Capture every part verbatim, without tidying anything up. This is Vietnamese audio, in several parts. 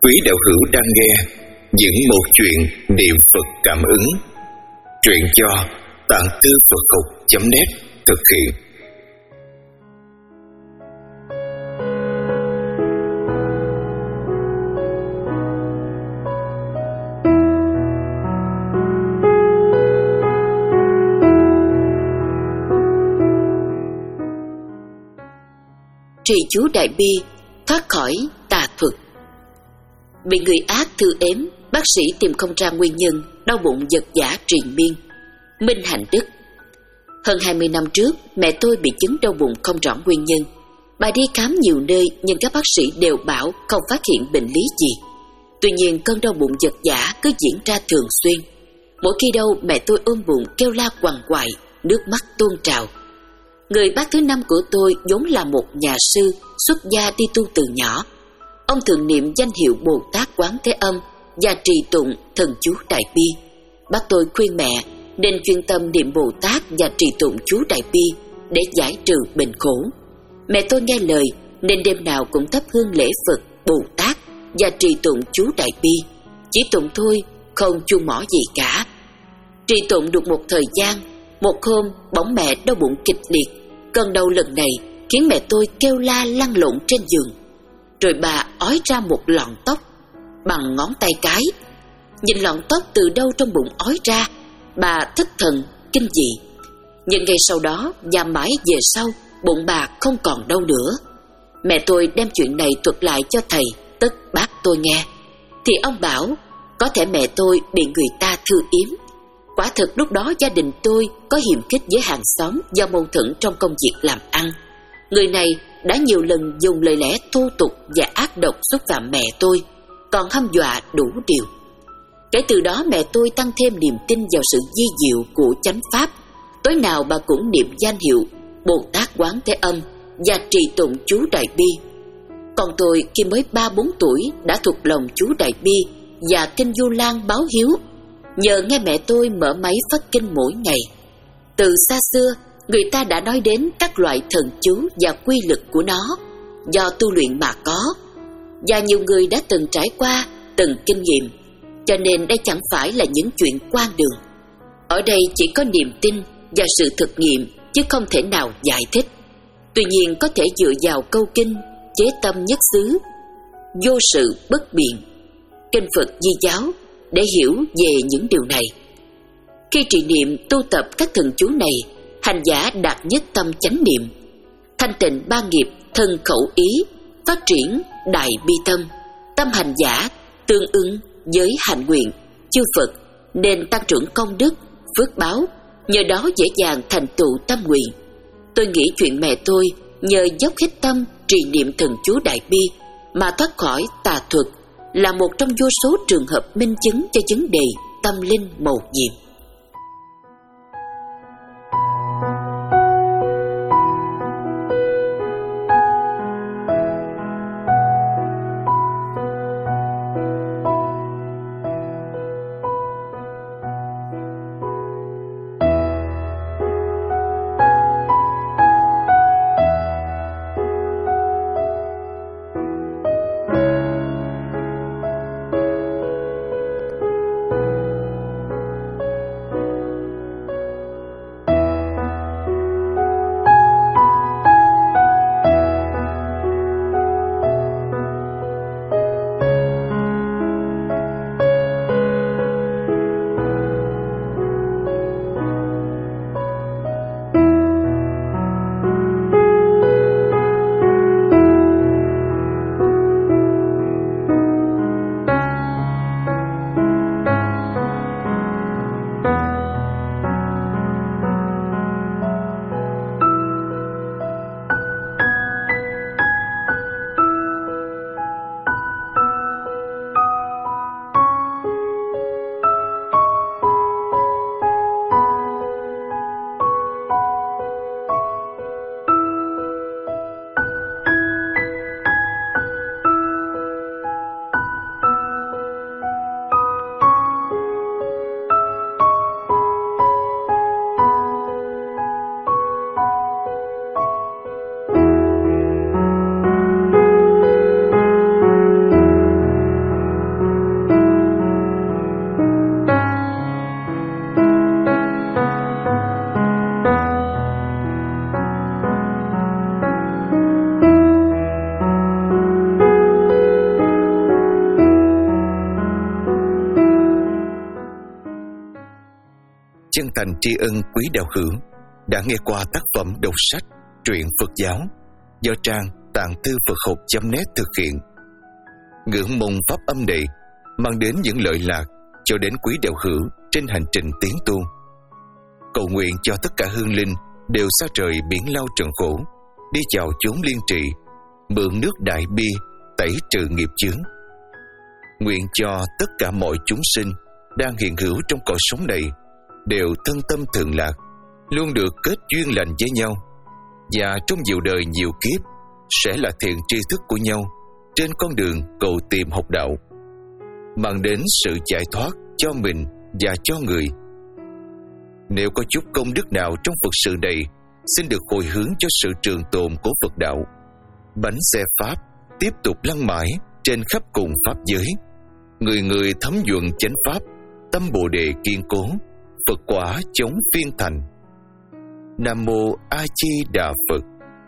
Quý đạo hữu đang nghe những một chuyện niệm Phật cảm ứng. Truyện do tạng thư Phật học chấm net thực hiện. Trì chú Đại Bi thoát khỏi tà thuật. Bị người ác thư ếm, bác sĩ tìm không ra nguyên nhân, đau bụng giật giã triền miên. Minh Hạnh Đức. Hơn hai mươi năm trước, mẹ tôi bị chứng đau bụng không rõ nguyên nhân. Bà đi khám nhiều nơi nhưng các bác sĩ đều bảo không phát hiện bệnh lý gì. Tuy nhiên cơn đau bụng giật giã cứ diễn ra thường xuyên. Mỗi khi đau, mẹ tôi ôm bụng kêu la quằn quại, nước mắt tuôn trào. Người bác thứ năm của tôi vốn là một nhà sư, xuất gia đi tu từ nhỏ. Ông thường niệm danh hiệu Bồ Tát Quán Thế Âm và trì tụng thần chú Đại Bi. Bác tôi khuyên mẹ nên chuyên tâm niệm Bồ Tát và trì tụng chú Đại Bi để giải trừ bệnh khổ. Mẹ tôi nghe lời nên đêm nào cũng thắp hương lễ Phật, Bồ Tát và trì tụng chú Đại Bi. Chỉ tụng thôi, không chuông mỏ gì cả. Trì tụng được một thời gian, một hôm bỗng mẹ đau bụng kịch liệt. Cơn đau lần này khiến mẹ tôi kêu la lăn lộn trên giường. Rồi bà ói ra một lọn tóc bằng ngón tay cái. Nhìn lọn tóc từ đâu trong bụng ói ra, bà thất thần, kinh dị. Nhưng ngay sau đó và mãi về sau, bụng bà không còn đau nữa. Mẹ tôi đem chuyện này thuật lại cho thầy Tất Bác tôi nghe. Thì ông bảo có thể mẹ tôi bị người ta thư yếm. Quả thực lúc đó gia đình tôi có hiềm khích với hàng xóm do mâu thuẫn trong công việc làm ăn. Người này đã nhiều lần dùng lời lẽ thô tục và ác độc xúc phạm mẹ tôi, còn hăm dọa đủ điều. Kể từ đó mẹ tôi tăng thêm niềm tin vào sự di diệu của chánh pháp. Tối nào bà cũng niệm danh hiệu Bồ Tát Quán Thế Âm và trì tụng chú Đại Bi. Còn tôi khi mới ba bốn tuổi đã thuộc lòng chú Đại Bi và kinh Du Lan báo hiếu, nhờ nghe mẹ tôi mở máy phát kinh mỗi ngày. Từ xa xưa, người ta đã nói đến các loại thần chú và quy lực của nó, do tu luyện mà có. Và nhiều người đã từng trải qua, từng kinh nghiệm, cho nên đây chẳng phải là những chuyện quan đường. Ở đây chỉ có niềm tin và sự thực nghiệm, chứ không thể nào giải thích. Tuy nhiên có thể dựa vào câu kinh chế tâm nhất xứ, vô sự bất biện, kinh Phật Di giáo để hiểu về những điều này. Khi trì niệm tu tập các thần chú này, hành giả đạt nhất tâm chánh niệm, thanh tịnh ba nghiệp thân khẩu ý, phát triển đại bi tâm. Tâm hành giả tương ứng với hạnh nguyện chư Phật nên tăng trưởng công đức, phước báo, nhờ đó dễ dàng thành tựu tâm nguyện. Tôi nghĩ chuyện mẹ tôi nhờ dốc hết tâm trì niệm thần chú Đại Bi mà thoát khỏi tà thuật là một trong vô số trường hợp minh chứng cho vấn đề tâm linh mầu nhiệm. thành tri ân quý đạo hữu đã nghe qua tác phẩm đọc sách truyện Phật giáo do trang tạng thư Phật học chấm net thực hiện. Ngưỡng mong pháp âm này mang đến những lợi lạc cho đến quý đạo hữu trên hành trình tiến tu. Cầu nguyện cho tất cả hương linh đều xa trời biển lao trần khổ, đi vào chốn liên trị, mượn nước đại bi tẩy trừ nghiệp chướng. Nguyện cho tất cả mọi chúng sinh đang hiện hữu trong cõi sống này đều thân tâm thường lạc, luôn được kết duyên lành với nhau, và trong nhiều đời nhiều kiếp sẽ là thiện tri thức của nhau trên con đường cầu tìm học đạo, mang đến sự giải thoát cho mình và cho người. Nếu có chút công đức nào trong Phật sự này, xin được hồi hướng cho sự trường tồn của Phật đạo. Bánh xe Pháp tiếp tục lăn mãi trên khắp cùng Pháp giới. Người người thấm nhuận chánh Pháp, tâm Bồ Đề kiên cố, Phật quả chống phiên thành. Nam Mô A Di Đà Phật.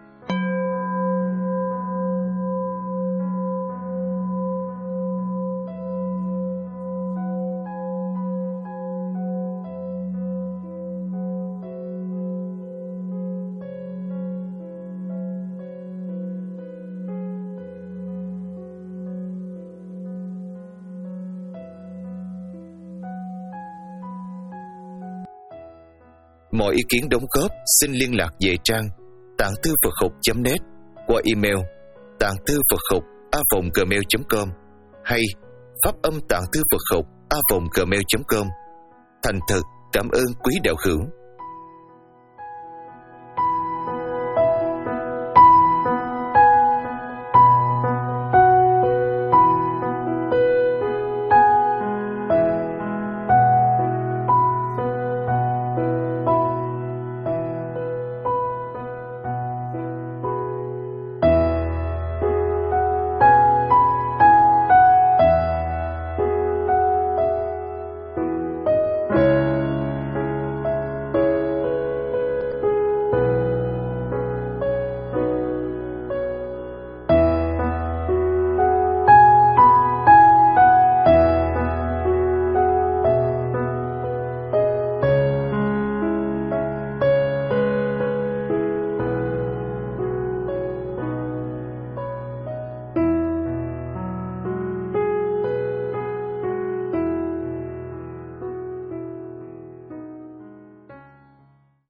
Mọi ý kiến đóng góp xin liên lạc về trang tạng thư Phật học chấm net qua email tạng thư Phật học a còng gmail chấm com hay pháp âm tạng thư Phật học a còng gmail chấm com. Thành thật cảm ơn quý đạo hữu.